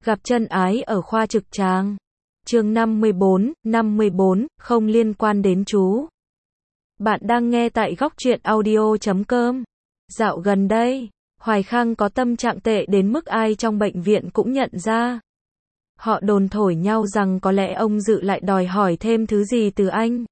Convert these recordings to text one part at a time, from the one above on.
Gặp chân ái ở khoa trực tràng. Chương 54, không liên quan đến chú. Bạn đang nghe tại góc truyện audio.com. Dạo gần đây, Hoài Khang có tâm trạng tệ đến mức ai trong bệnh viện cũng nhận ra. Họ đồn thổi nhau rằng có lẽ ông Dự lại đòi hỏi thêm thứ gì từ anh.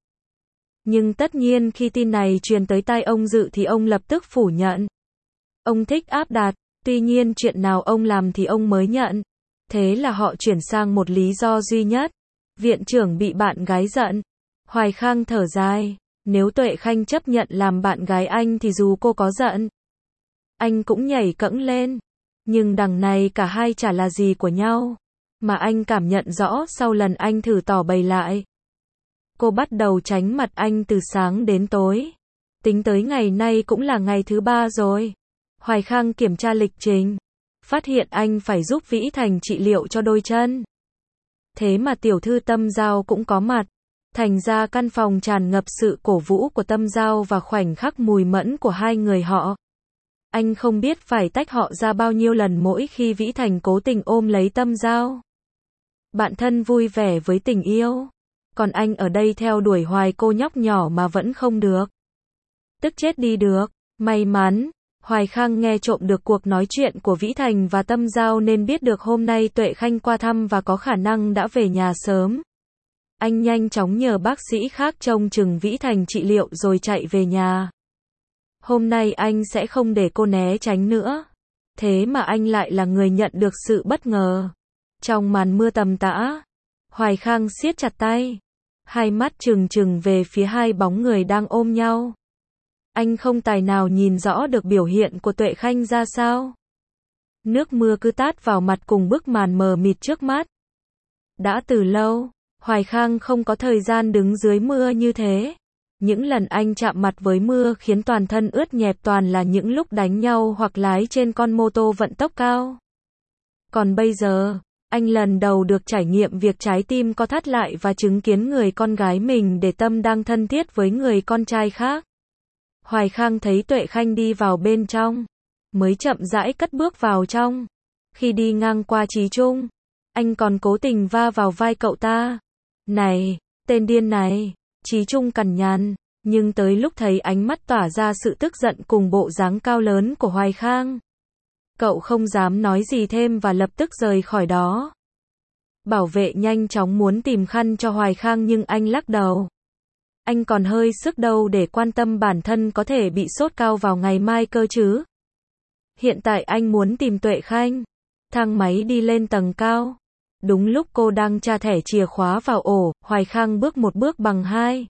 Nhưng tất nhiên khi tin này truyền tới tai ông Dự thì ông lập tức phủ nhận. Ông thích áp đặt, tuy nhiên chuyện nào ông làm thì ông mới nhận. Thế là họ chuyển sang một lý do duy nhất. Viện trưởng bị bạn gái giận. Hoài Khang thở dài. Nếu Tuệ Khanh chấp nhận làm bạn gái anh thì dù cô có giận, anh cũng nhảy cẫng lên. Nhưng đằng này cả hai chả là gì của nhau. Mà anh cảm nhận rõ sau lần anh thử tỏ bày lại. Cô bắt đầu tránh mặt anh từ sáng đến tối. Tính tới ngày nay cũng là ngày thứ 3 rồi. Hoài Khang kiểm tra lịch trình. Phát hiện anh phải giúp Vĩ Thành trị liệu cho đôi chân. Thế mà tiểu thư Tâm Giao cũng có mặt. Thành ra căn phòng tràn ngập sự cổ vũ của Tâm Giao và khoảnh khắc mùi mẫn của hai người họ. Anh không biết phải tách họ ra bao nhiêu lần mỗi khi Vĩ Thành cố tình ôm lấy Tâm Giao. Bạn thân vui vẻ với tình yêu. Còn anh ở đây theo đuổi hoài cô nhóc nhỏ mà vẫn không được. Tức chết đi được. May mắn, Hoài Khang nghe trộm được cuộc nói chuyện của Vĩ Thành và Tâm Giao nên biết được hôm nay Tuệ Khanh qua thăm và có khả năng đã về nhà sớm. Anh nhanh chóng nhờ bác sĩ khác trông chừng Vĩ Thành trị liệu rồi chạy về nhà. Hôm nay anh sẽ không để cô né tránh nữa. Thế mà anh lại là người nhận được sự bất ngờ. Trong màn mưa tầm tã, Hoài Khang siết chặt tay. Hai mắt trừng trừng về phía hai bóng người đang ôm nhau. Anh không tài nào nhìn rõ được biểu hiện của Tuệ Khanh ra sao. Nước mưa cứ tát vào mặt cùng bức màn mờ mịt trước mắt. Đã từ lâu, Hoài Khang không có thời gian đứng dưới mưa như thế. Những lần anh chạm mặt với mưa khiến toàn thân ướt nhẹp toàn là những lúc đánh nhau hoặc lái trên con mô tô vận tốc cao. Còn bây giờ, anh lần đầu được trải nghiệm việc trái tim co thắt lại và chứng kiến người con gái mình để tâm đang thân thiết với người con trai khác. Hoài Khang thấy Tuệ Khanh đi vào bên trong, mới chậm rãi cất bước vào trong. Khi đi ngang qua Chí Trung, anh còn cố tình va vào vai cậu ta. Này, tên điên này, Chí Trung cằn nhằn, nhưng tới lúc thấy ánh mắt tỏa ra sự tức giận cùng bộ dáng cao lớn của Hoài Khang, cậu không dám nói gì thêm và lập tức rời khỏi đó. Bảo vệ nhanh chóng muốn tìm khăn cho Hoài Khang nhưng anh lắc đầu. Anh còn hơi sức đâu để quan tâm bản thân có thể bị sốt cao vào ngày mai cơ chứ. Hiện tại anh muốn tìm Tuệ Khanh. Thang máy đi lên tầng cao. Đúng lúc cô đang tra thẻ chìa khóa vào ổ, Hoài Khang bước một bước bằng 2,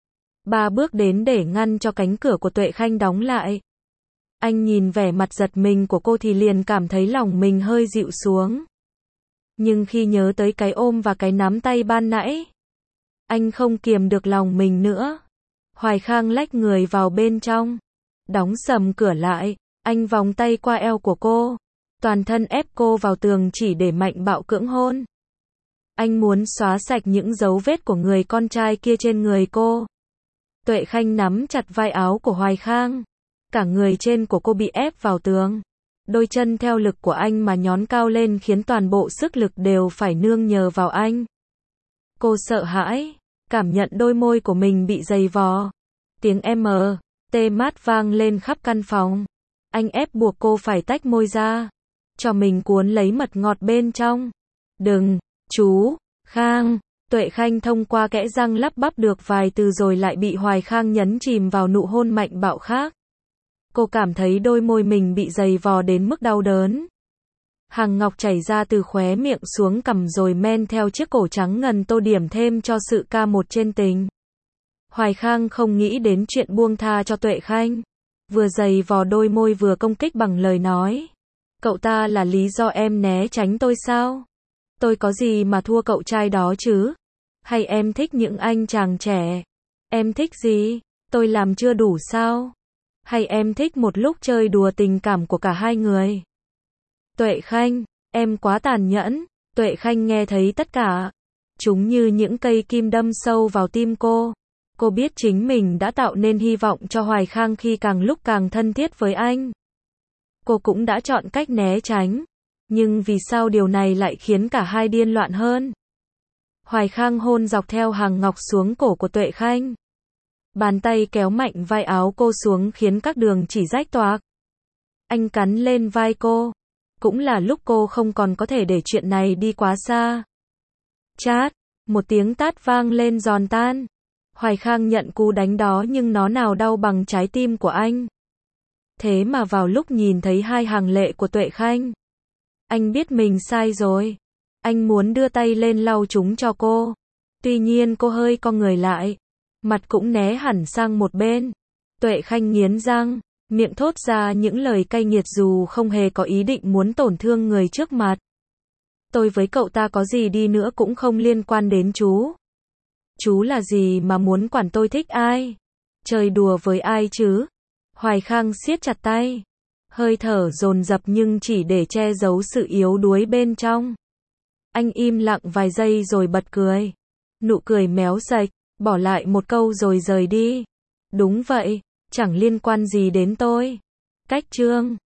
3 bước đến để ngăn cho cánh cửa của Tuệ Khanh đóng lại. Anh nhìn vẻ mặt giật mình của cô thì liền cảm thấy lòng mình hơi dịu xuống. Nhưng khi nhớ tới cái ôm và cái nắm tay ban nãy, anh không kiềm được lòng mình nữa. Hoài Khang lách người vào bên trong, đóng sầm cửa lại, anh vòng tay qua eo của cô, toàn thân ép cô vào tường chỉ để mạnh bạo cưỡng hôn. Anh muốn xóa sạch những dấu vết của người con trai kia trên người cô. Tuệ Khanh nắm chặt vai áo của Hoài Khang. Cả người trên của cô bị ép vào tường. Đôi chân theo lực của anh mà nhón cao lên khiến toàn bộ sức lực đều phải nương nhờ vào anh. Cô sợ hãi, cảm nhận đôi môi của mình bị giày vò. Tiếng M.T. mát vang lên khắp căn phòng. Anh ép buộc cô phải tách môi ra, cho mình cuốn lấy mật ngọt bên trong. Đừng, chú, Khang. Tuệ Khanh thông qua kẽ răng lắp bắp được vài từ rồi lại bị Hoài Khang nhấn chìm vào nụ hôn mạnh bạo khác. Cô cảm thấy đôi môi mình bị giày vò đến mức đau đớn. Hàng ngọc chảy ra từ khóe miệng xuống cằm rồi men theo chiếc cổ trắng ngần tô điểm thêm cho sự ca một trên tình. Hoài Khang không nghĩ đến chuyện buông tha cho Tuệ Khanh. Vừa giày vò đôi môi vừa công kích bằng lời nói. Cậu ta là lý do em né tránh tôi sao? Tôi có gì mà thua cậu trai đó chứ? Hay em thích những anh chàng trẻ? Em thích gì? Tôi làm chưa đủ sao? Hay em thích một lúc chơi đùa tình cảm của cả hai người? Tuệ Khanh, em quá tàn nhẫn. Tuệ Khanh nghe thấy tất cả. Chúng như những cây kim đâm sâu vào tim cô. Cô biết chính mình đã tạo nên hy vọng cho Hoài Khang khi càng lúc càng thân thiết với anh. Cô cũng đã chọn cách né tránh. Nhưng vì sao điều này lại khiến cả hai điên loạn hơn? Hoài Khang hôn dọc theo hàng ngọc xuống cổ của Tuệ Khanh. Bàn tay kéo mạnh vai áo cô xuống khiến các đường chỉ rách toạc. Anh cắn lên vai cô. Cũng là lúc cô không còn có thể để chuyện này đi quá xa. Chát, một tiếng tát vang lên giòn tan. Hoài Khang nhận cú đánh đó nhưng nó nào đau bằng trái tim của anh. Thế mà vào lúc nhìn thấy hai hàng lệ của Tuệ Khanh, anh biết mình sai rồi. Anh muốn đưa tay lên lau chúng cho cô. Tuy nhiên cô hơi co người lại. Mặt cũng né hẳn sang một bên. Tuệ Khanh nghiến răng, miệng thốt ra những lời cay nghiệt dù không hề có ý định muốn tổn thương người trước mặt. Tôi với cậu ta có gì đi nữa cũng không liên quan đến chú. Chú là gì mà muốn quản tôi thích ai? Chơi đùa với ai chứ? Hoài Khang siết chặt tay. Hơi thở dồn dập nhưng chỉ để che giấu sự yếu đuối bên trong. Anh im lặng vài giây rồi bật cười. Nụ cười méo sạch, bỏ lại một câu rồi rời đi. Đúng vậy, chẳng liên quan gì đến tôi. Cách chương